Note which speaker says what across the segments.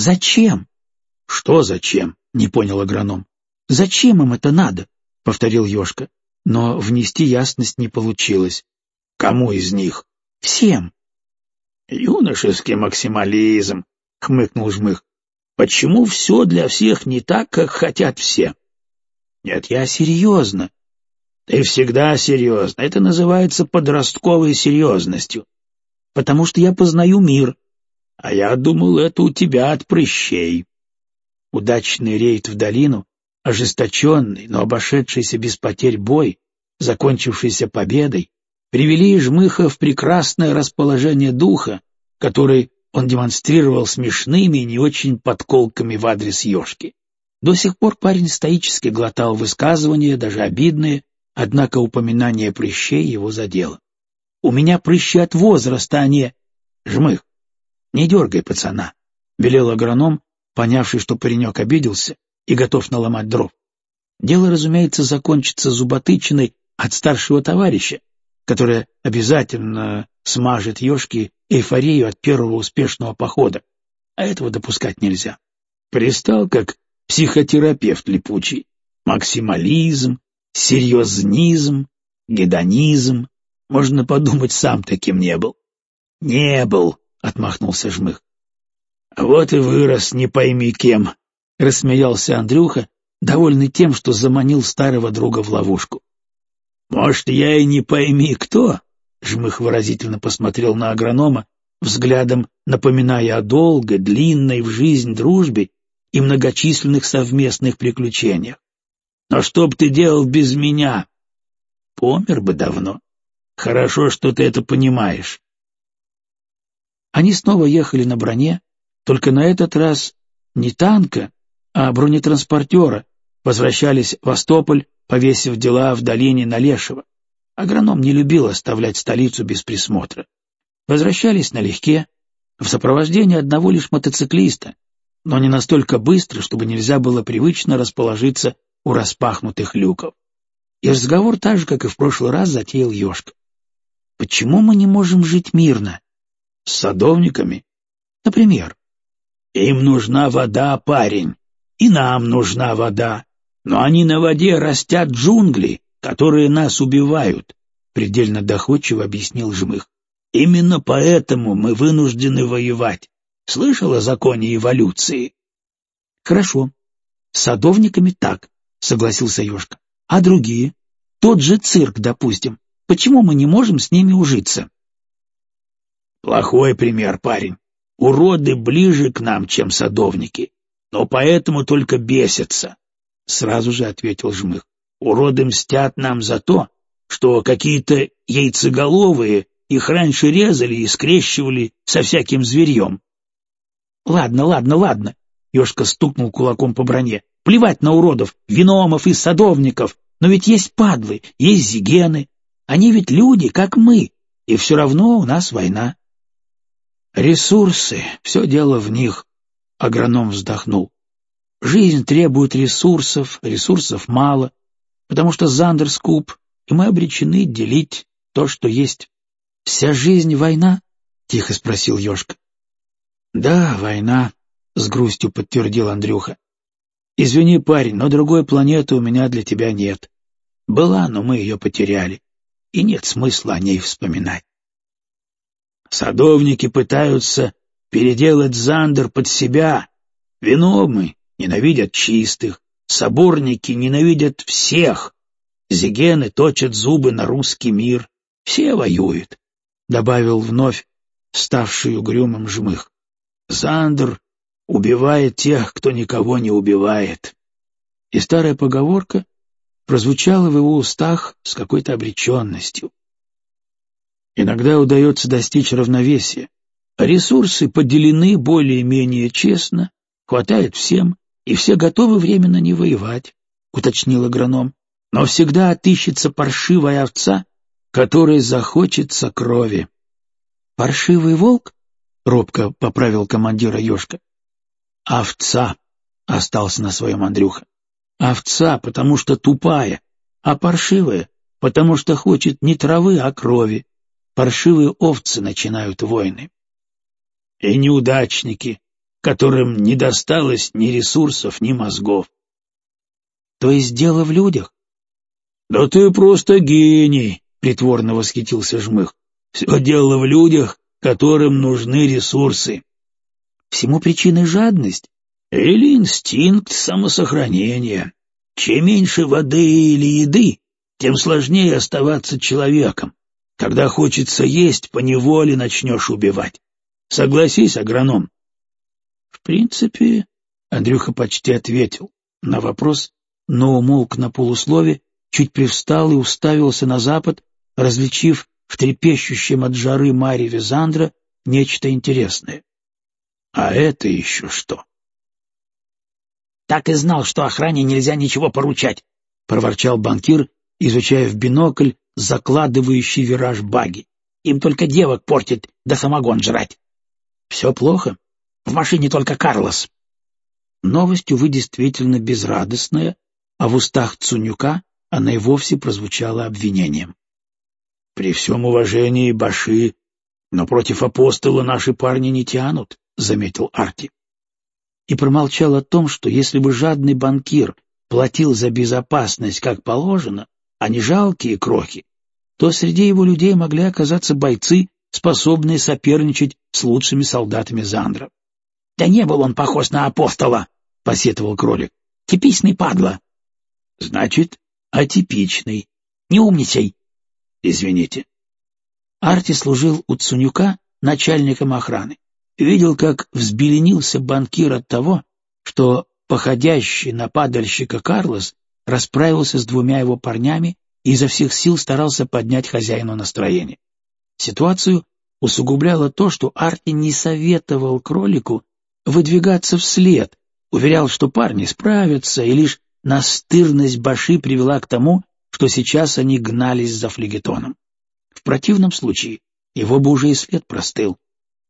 Speaker 1: Зачем?
Speaker 2: Что зачем? Не понял агроном.
Speaker 1: Зачем им это надо? Повторил Ёшка, но внести ясность не получилось.
Speaker 2: Кому из них?
Speaker 1: Всем.
Speaker 2: Юношеский максимализм, хмыкнул Жмых. Почему все для всех не так, как хотят все?
Speaker 1: Нет, я серьезно.
Speaker 2: Ты всегда серьезно. Это называется подростковой серьезностью.
Speaker 1: Потому что я познаю мир.
Speaker 2: А я думал, это у тебя от прыщей.
Speaker 1: Удачный рейд в долину, ожесточенный, но обошедшийся без потерь бой, закончившийся победой, привели Жмыха в прекрасное расположение духа, который он демонстрировал смешными и не очень подколками в адрес Ёшки. До сих пор парень стоически глотал высказывания, даже обидные, однако упоминание прыщей его задело. «У меня прыщи от возраста, а не...» «Жмых, не дергай пацана», — велел агроном, понявший, что паренек обиделся и готов наломать дров. Дело, разумеется, закончится зуботычиной от старшего товарища, которая обязательно смажет Ёшке эйфорию от первого успешного похода, а этого допускать нельзя.
Speaker 2: Пристал как психотерапевт липучий. Максимализм, серьезнизм, гедонизм. Можно подумать, сам таким не был. — Не был, — отмахнулся Жмых. — Вот и вырос, не пойми кем, — рассмеялся Андрюха, довольный тем, что заманил старого друга в ловушку. — Может, я и не пойми кто, — Жмых выразительно посмотрел на агронома, взглядом напоминая о долгой, длинной в жизнь дружбе и многочисленных совместных приключениях. Но что б ты делал без меня? Помер бы давно. Хорошо, что ты это понимаешь.
Speaker 1: Они снова ехали на броне, только на этот раз не танка, а бронетранспортера, возвращались в Остополь, повесив дела в долине на Лешево. Агроном не любил оставлять столицу без присмотра. Возвращались налегке, в сопровождении одного лишь мотоциклиста, но не настолько быстро, чтобы нельзя было привычно расположиться у распахнутых люков. И разговор так же, как и в прошлый раз, затеял Ёшка. «Почему мы не можем жить мирно?»
Speaker 2: «С садовниками?»
Speaker 1: «Например?»
Speaker 2: «Им нужна вода, парень, и нам нужна вода, но они на воде растят джунгли, которые нас убивают», — предельно доходчиво объяснил Жмых. «Именно поэтому мы вынуждены воевать. Слышал о законе эволюции?»
Speaker 1: «Хорошо. С садовниками так», — согласился Ёшка. «А другие? Тот же цирк, допустим. Почему мы не можем с ними ужиться?»
Speaker 2: «Плохой пример, парень. Уроды ближе к нам, чем садовники, но поэтому только бесятся», — сразу же ответил Жмых. «Уроды мстят нам за то, что какие-то яйцеголовые их раньше резали и скрещивали со всяким зверьем».
Speaker 1: «Ладно», — Ёшка стукнул кулаком по броне. «Плевать на уродов, виномов и садовников, но ведь есть падлы, есть зигены. Они ведь люди, как мы, и все равно у нас война». «Ресурсы, все дело в них», — агроном вздохнул. «Жизнь требует ресурсов, ресурсов мало, потому что Зандер скуп, и мы обречены делить то, что есть». «Вся жизнь война?» — тихо спросил Ёшка. «Да, война», — с грустью подтвердил Андрюха. «Извини, парень, но другой планеты у меня для тебя нет. Была, но мы ее потеряли, и нет смысла о ней вспоминать».
Speaker 2: «Садовники пытаются переделать Зандер под себя. Виномы ненавидят чистых, соборники ненавидят всех. Зигены точат зубы на русский мир. Все воюют», — добавил вновь ставший угрюмым Жмых. «Зандер убивает тех, кто никого не убивает». И старая поговорка прозвучала в его устах с какой-то обреченностью. Иногда удается достичь равновесия. Ресурсы поделены более-менее честно, хватает всем, и все готовы временно не воевать, — уточнил агроном. Но всегда отыщется паршивая овца, которой захочется крови. «Паршивый волк?» — робко поправил командира Ёшка. «Овца», — остался на своем Андрюха. «Овца, потому что тупая, а паршивая, потому что хочет не травы, а крови. Паршивые овцы начинают войны». «И неудачники, которым не досталось ни ресурсов, ни мозгов.
Speaker 1: То есть дело в людях?
Speaker 2: Да ты просто гений, притворно восхитился Жмых. Все дело в людях, которым нужны ресурсы.
Speaker 1: Всему причиной жадность?
Speaker 2: Или инстинкт самосохранения. Чем меньше воды или еды, тем сложнее оставаться человеком. Когда хочется есть, поневоле начнешь убивать. Согласись, агроном.
Speaker 1: В принципе, Андрюха почти ответил на вопрос, но умолк на полуслове, чуть привстал и уставился на запад, различив в трепещущем от жары мареве Зандра нечто интересное.
Speaker 2: А это еще что?
Speaker 1: Так и знал, что охране нельзя ничего поручать, — проворчал банкир, изучая в бинокль закладывающий вираж багги. Им только девок портит да самогон жрать. Все плохо. В машине только Карлос. Новость, увы, действительно безрадостная, а в устах Цунюка она и вовсе прозвучала обвинением.
Speaker 2: При всем уважении, Баши, но против апостола наши парни не тянут, — заметил Арти.
Speaker 1: И промолчал о том, что если бы жадный банкир платил за безопасность как положено, а не жалкие крохи, то среди его людей могли оказаться бойцы, способные соперничать с лучшими солдатами Зандра. — Да не был он похож на апостола, — посетовал кролик. — Типичный падла.
Speaker 2: — Значит, атипичный.
Speaker 1: — Не умничай.
Speaker 2: — Извините.
Speaker 1: Арти служил у Цунюка начальником охраны. Видел, как взбеленился банкир от того, что походящий на падальщика Карлос расправился с двумя его парнями и изо всех сил старался поднять хозяину настроение. Ситуацию усугубляло то, что Арти не советовал кролику выдвигаться вслед, уверял, что парни справятся, и лишь настырность Баши привела к тому, что сейчас они гнались за флегетоном. В противном случае его бы уже и след простыл.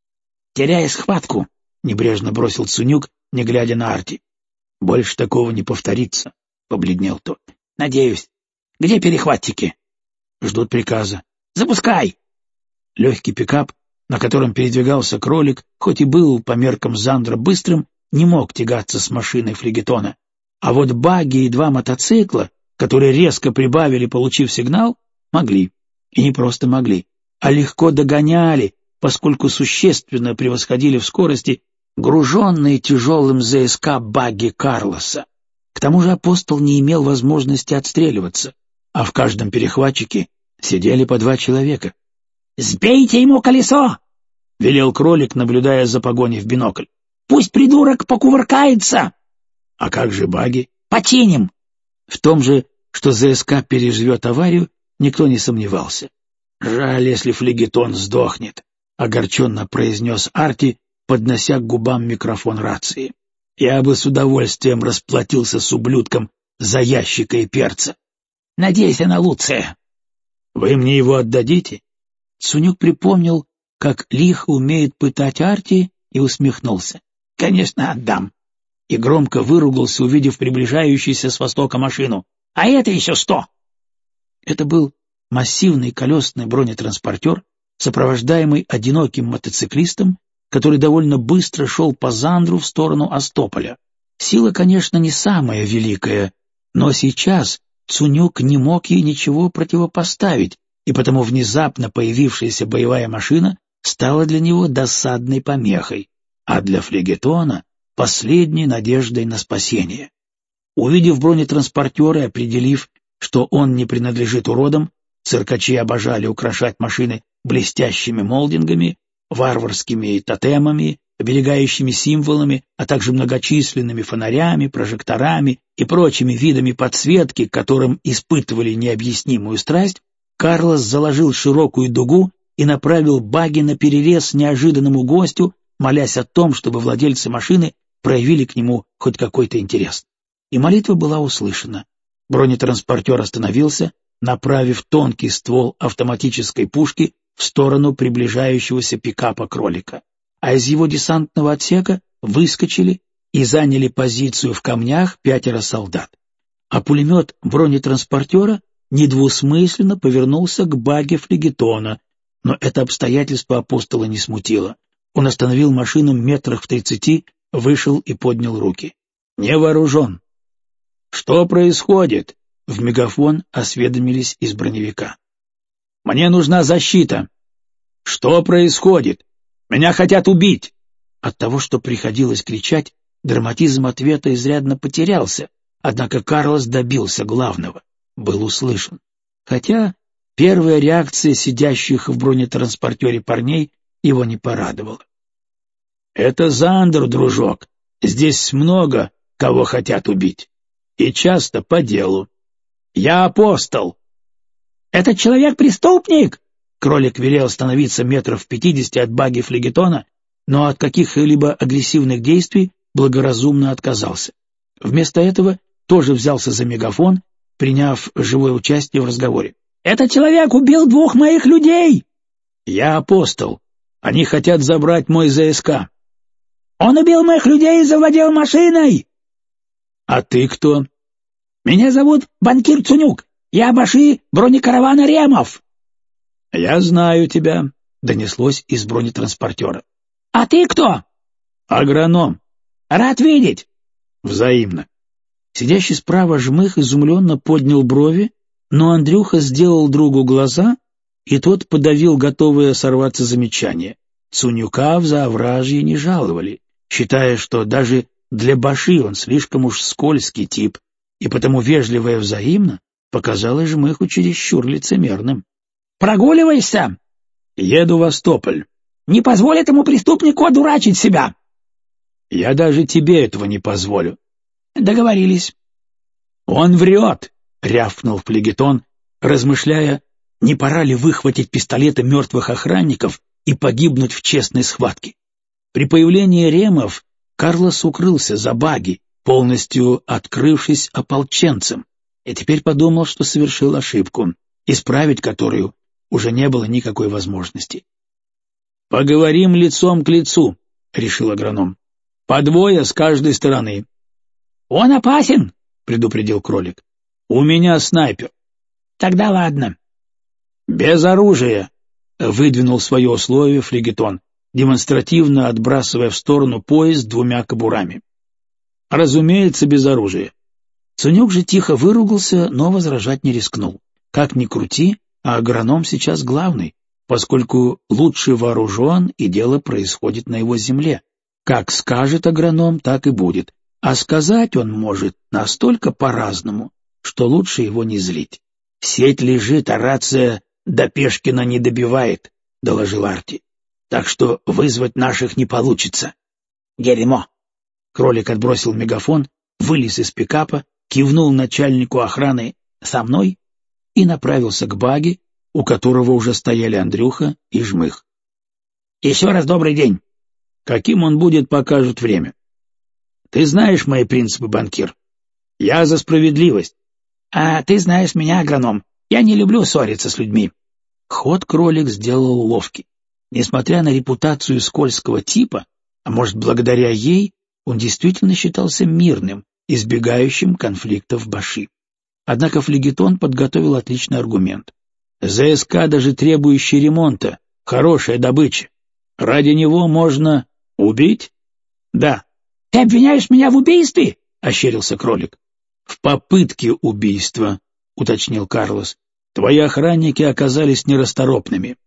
Speaker 1: «Теряя схватку», — небрежно бросил Цунюк, не глядя на Арти.
Speaker 2: «Больше такого не повторится», — побледнел тот.
Speaker 1: «Надеюсь. Где перехватчики?»
Speaker 2: «Ждут приказа».
Speaker 1: «Запускай!» Легкий пикап, на котором передвигался кролик, хоть и был по меркам Зандра быстрым, не мог тягаться с машиной флегетона. А вот багги и два мотоцикла, которые резко прибавили, получив сигнал, могли. И не просто могли, а легко догоняли, поскольку существенно превосходили в скорости груженные тяжелым ЗСК багги Карлоса. К тому же апостол не имел возможности отстреливаться, а в каждом перехватчике сидели по 2 человека. «Сбейте ему колесо!» — велел кролик, наблюдая за погоней в бинокль. «Пусть придурок покувыркается!»
Speaker 2: «А как же багги?»
Speaker 1: «Починим!» В том же, что ЗСК переживет аварию, никто не сомневался.
Speaker 2: «Жаль, если флегетон сдохнет», — огорченно произнес Арти, поднося к губам микрофон рации. «Я бы с удовольствием расплатился с ублюдком за ящика и перца».
Speaker 1: «Надейся на лучшее».
Speaker 2: «Вы мне его отдадите?»
Speaker 1: Цунюк припомнил, как лихо умеет пытать Арти, и усмехнулся. «Конечно, отдам». И громко выругался, увидев приближающуюся с востока машину. «А это еще что?» Это был массивный колесный бронетранспортер, сопровождаемый одиноким мотоциклистом, который довольно быстро шел по Зандру в сторону Остополя. Сила, конечно, не самая великая, но сейчас Цунюк не мог ей ничего противопоставить, и потому внезапно появившаяся боевая машина стала для него досадной помехой, а для флегетона — последней надеждой на спасение. Увидев бронетранспортер и определив, что он не принадлежит уродам, циркачи обожали украшать машины блестящими молдингами, варварскими тотемами, оберегающими символами, а также многочисленными фонарями, прожекторами и прочими видами подсветки, к которым испытывали необъяснимую страсть, Карлос заложил широкую дугу и направил багги наперерез неожиданному гостю, молясь о том, чтобы владельцы машины проявили к нему хоть какой-то интерес. И молитва была услышана. Бронетранспортер остановился, направив тонкий ствол автоматической пушки в сторону приближающегося пикапа кролика, а из его десантного отсека выскочили и заняли позицию в камнях 5 солдат. А пулемет бронетранспортера недвусмысленно повернулся к багги флегетона, но это обстоятельство апостола не смутило. Он остановил машину метрах в 30 вышел и поднял руки. «Не вооружен». «Что происходит?» — в мегафон осведомились из броневика. «Мне нужна защита». «Что происходит? Меня хотят убить!» От того, что приходилось кричать, драматизм ответа изрядно потерялся, однако Карлос добился главного — был услышан. Хотя первая реакция сидящих в бронетранспортере парней его не порадовала. «Это Зандер, дружок. Здесь много кого хотят убить. И часто по делу. Я апостол». «Этот человек преступник!» Кролик велел остановиться метров в 50 от багги флегетона, но от каких-либо агрессивных действий благоразумно отказался. Вместо этого тоже взялся за мегафон, приняв живое участие в разговоре. «Этот человек убил 2 моих людей!» «Я апостол. Они хотят забрать мой ЗСК». «Он убил моих людей и завладел машиной!» «А ты кто?» «Меня зовут банкир Цунюк. Я баши бронекаравана Ремов». «Я знаю тебя», — донеслось из бронетранспортера. «А ты кто?» «Агроном». «Рад видеть». «Взаимно». Сидящий справа жмых изумленно поднял брови, но Андрюха сделал другу глаза, и тот подавил готовое сорваться замечание. Цунюка в Заовражье не жаловали, считая, что даже для баши он слишком уж скользкий тип, и потому вежливое взаимно показалось жмыху чересчур лицемерным. «Прогуливаешься?» «Еду в Остополь». «Не позволь этому преступнику одурачить себя». «Я даже тебе этого не позволю». «Договорились». «Он врет», — рявкнул флегетон, размышляя, не пора ли выхватить пистолеты мертвых охранников и погибнуть в честной схватке. При появлении Ремов Карлос укрылся за багги, полностью открывшись ополченцем, и теперь подумал, что совершил ошибку, исправить которую уже не было никакой возможности. «Поговорим лицом к лицу», — решил агроном. «По 2 с каждой стороны». «Он опасен», — предупредил кролик. «У меня снайпер». «Тогда ладно». «Без оружия», — выдвинул свое условие флегетон, демонстративно отбрасывая в сторону пояс с 2 кобурами. «Разумеется, без оружия». Цунюк же тихо выругался, но возражать не рискнул. Как ни крути, а агроном сейчас главный, поскольку лучше вооружен, и дело происходит на его земле. Как скажет агроном, так и будет, а сказать он может настолько по-разному, что лучше его не злить. «Сеть лежит, а рация до Пешкина не добивает», — доложил Арти. «Так что вызвать наших не получится». «Дерьмо!» Кролик отбросил мегафон, вылез из пикапа, кивнул начальнику охраны «со мной» и направился к багги, у которого уже стояли Андрюха и жмых. «Еще раз добрый день». «Каким он будет, покажет время». «Ты знаешь мои принципы, банкир. Я за справедливость». «А ты знаешь меня, агроном. Я не люблю ссориться с людьми». Ход кролик сделал ловкий. Несмотря на репутацию скользкого типа, а может, благодаря ей, он действительно считался мирным, избегающим конфликтов баши. Однако флегетон подготовил отличный аргумент. ЗСК, даже требующий ремонта, хорошая добыча. Ради него можно убить? Да. «Ты обвиняешь меня в убийстве?» — ощерился кролик. «В попытке убийства», — уточнил Карлос. «Твои охранники оказались нерасторопными».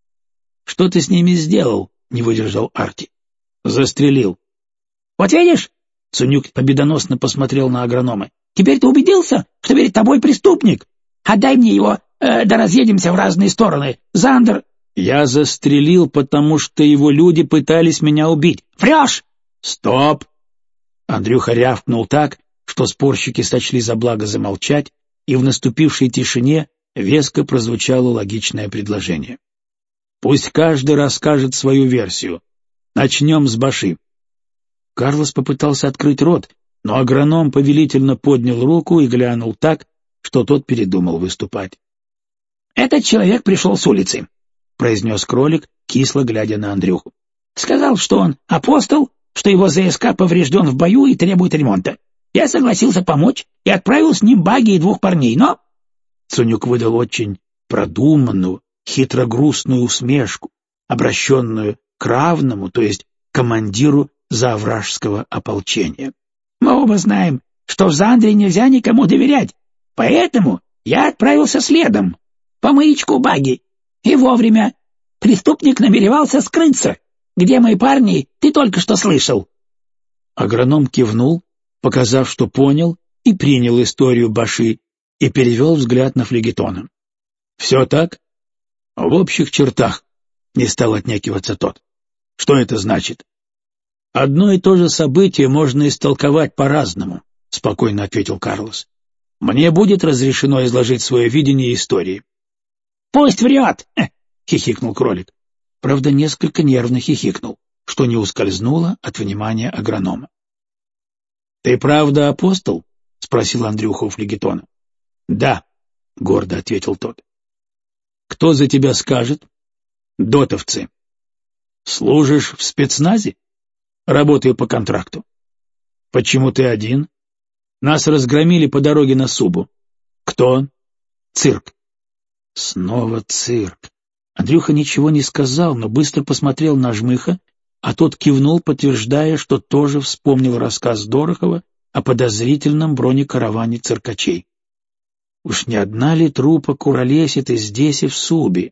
Speaker 1: «Что ты с ними сделал?» — не выдержал Арти. «Застрелил». «Вот видишь?» — Цунюк победоносно посмотрел на агронома. «Теперь ты убедился, что перед тобой преступник? Отдай мне его, да разъедемся в разные стороны. Зандер...» «Я застрелил, потому что его люди пытались меня убить». «Врешь!» «Стоп!» Андрюха рявкнул так, что спорщики сочли за благо замолчать, и в наступившей тишине веско прозвучало логичное предложение. «Пусть каждый расскажет свою версию. Начнем с баши». Карлос попытался открыть рот, но агроном повелительно поднял руку и глянул так, что тот передумал выступать. «Этот человек пришел с улицы», — произнес кролик, кисло глядя на Андрюху. «Сказал, что он апостол, что его ЗСК поврежден в бою и требует ремонта. Я согласился помочь и отправил с ним багги и 2 парней, но...» Цунюк выдал очень продуманную, хитрогрустную усмешку, обращенную к равному, то есть командиру заовражского ополчения. «Мы оба знаем, что в Зандре нельзя никому доверять, поэтому я отправился следом, по маячку Баги, и вовремя. Преступник намеревался скрыться. Где мои парни, ты только что слышал».
Speaker 2: Агроном кивнул, показав, что понял, и принял историю Баши, и перевел взгляд на флегетона. «Все так?» «В общих чертах», — не стал отнекиваться тот. «Что это значит?» «Одно и то же событие можно истолковать по-разному», — спокойно ответил Карлос. «Мне будет разрешено изложить свое видение истории».
Speaker 1: «Пусть врет!»
Speaker 2: — хихикнул кролик. Правда, несколько нервно хихикнул, что не ускользнуло от внимания агронома. «Ты правда апостол?» — спросил Андрюха у флегетона. «Да», — гордо ответил тот. «Кто за тебя скажет?» «Дотовцы». «Служишь в спецназе?» «Работаю по контракту». «Почему ты один?» «Нас разгромили по дороге на Субу». «Кто?» «Цирк». Снова цирк. Андрюха ничего не сказал, но быстро посмотрел на Жмыха, а тот кивнул, подтверждая, что тоже вспомнил рассказ Дорохова о подозрительном бронекараване циркачей. Уж не одна ли трупа куролесит и здесь, и в Субе?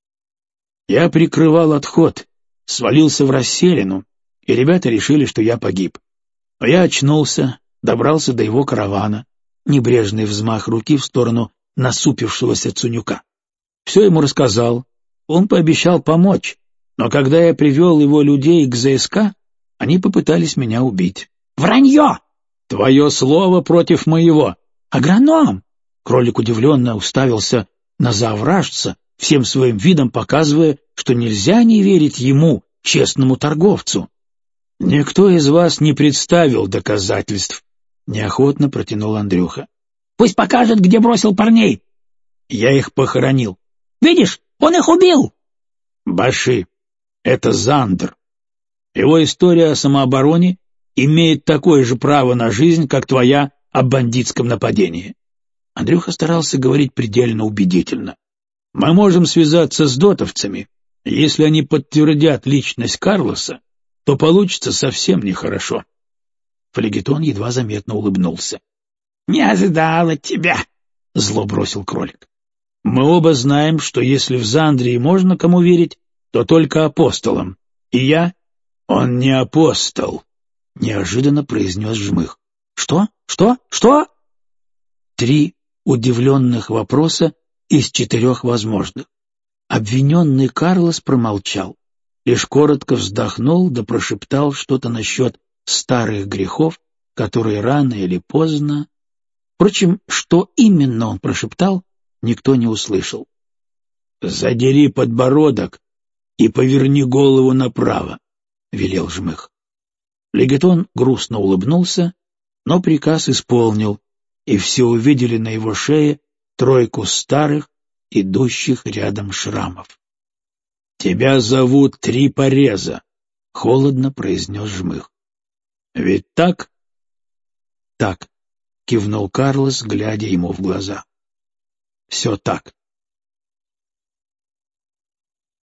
Speaker 2: Я прикрывал отход, свалился в расселину, и ребята решили, что я погиб. А я очнулся, добрался до его каравана, небрежный взмах руки в сторону насупившегося Цунюка. Все ему рассказал, он пообещал помочь, но когда я привел его людей к ЗСК, они попытались меня убить.
Speaker 1: «Вранье!»
Speaker 2: «Твое слово против моего!»
Speaker 1: «Агроном!»
Speaker 2: Кролик удивленно уставился на заовражца, всем своим видом показывая, что нельзя не верить ему, честному торговцу. «Никто из вас не представил доказательств», — неохотно протянул Андрюха.
Speaker 1: «Пусть покажет, где бросил парней».
Speaker 2: «Я их похоронил».
Speaker 1: «Видишь, он их убил!»
Speaker 2: «Баши, это Зандер. Его история о самообороне имеет такое же право на жизнь, как твоя о бандитском нападении». Андрюха старался говорить предельно убедительно. «Мы можем связаться с дотовцами. Если они подтвердят личность Карлоса, то получится совсем нехорошо». Флегетон едва заметно улыбнулся.
Speaker 1: «Не ожидал от тебя»,
Speaker 2: — зло бросил кролик. «Мы оба знаем, что если в Зандрии можно кому верить, то только апостолам. И я...» «Он не апостол», — неожиданно произнес Жмых.
Speaker 1: «Что? Что? Что?»
Speaker 2: 3 удивленных вопроса из 4 возможных. Обвиненный Карлос промолчал, лишь коротко вздохнул да прошептал что-то насчет старых грехов, которые рано или поздно... Впрочем, что именно он прошептал, никто не услышал. «Задери подбородок и поверни голову направо», — велел Жмых. Флегетон грустно улыбнулся, но приказ исполнил, и все увидели на его шее 3 старых, идущих рядом шрамов. «Тебя зовут Три Пореза», — холодно произнес Жмых. «Ведь так?» «Так», — кивнул Карлос, глядя ему в глаза. «Все так».